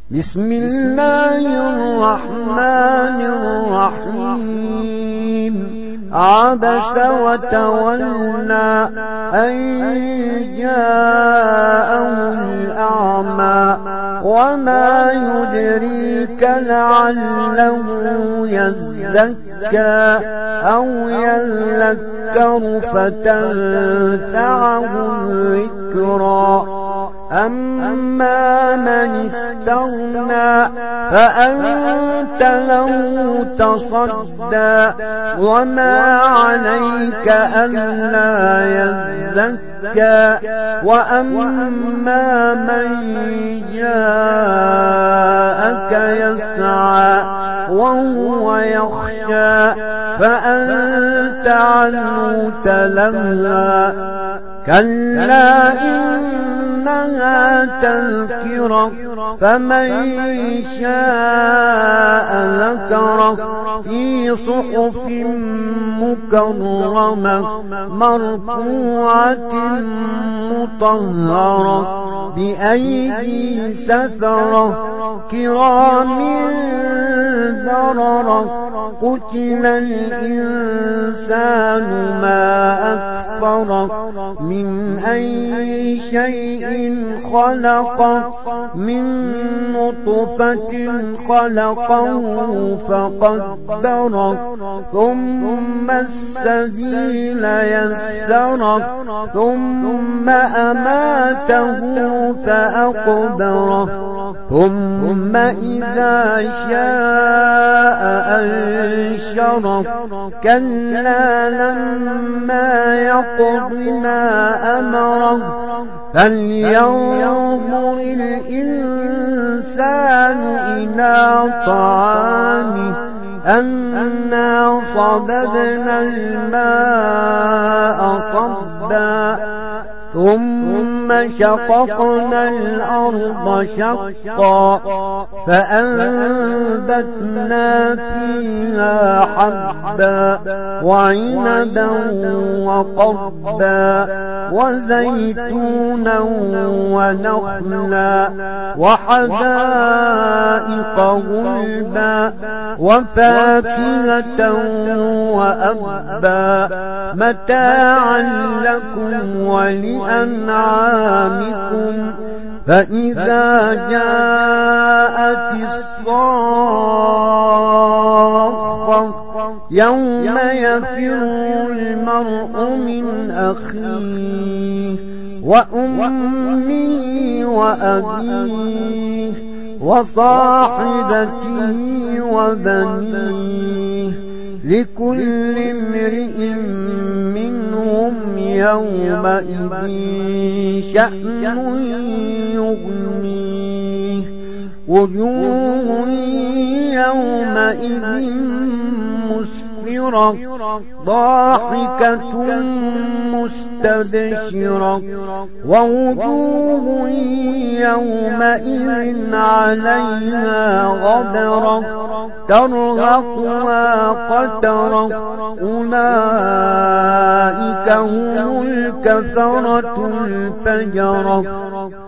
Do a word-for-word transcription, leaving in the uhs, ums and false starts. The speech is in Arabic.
بسم الله الرحمن الرحيم عبس وتولى أن جاءه الأعمى وما يدريك لعله يزكى أو يذكر فتنفعه الذكرى أما من استغنى فأنت له تصدى وما عليك ألا يزكى وأما من جاءك يسعى وهو يخشى فأنت عنه تلهى كلا إنها تذكرة فمن شاء ذكره في صحف مكرمة مرفوعة مطهرة بأيدي سفرة كرام بررة قتل الإنسان ما أكفره من أي شيء خلقه من نطفة خلقه فقدره ثم السبيل يسره ثم أماته فأقبره ثم إذا شاء أنشره كلا لما يقض ما أمره فلينظر الإنسان إلى طعامه أنا صببنا الماء صبا ثم شققنا الأرض شقا فأنبتنا فيها حبا وعنبا وقضبا وزيتونا ونخلا وحدائق غلبا وفاكهة وأبا متاعا لكم ولأنعامكم فإذا جاءت الصاخة يوم يفر المرء من أخيه وأمه وأبيه وصاحبته وبنيه لكل امرئ منهم يومئذ شأن يغنيه وجوه يومئذ مسفرة ضاحكة مستبشرة ووجوه يومئذ عليها غبرة ترهقها قترة أولئك هم الكفرة الفجرة.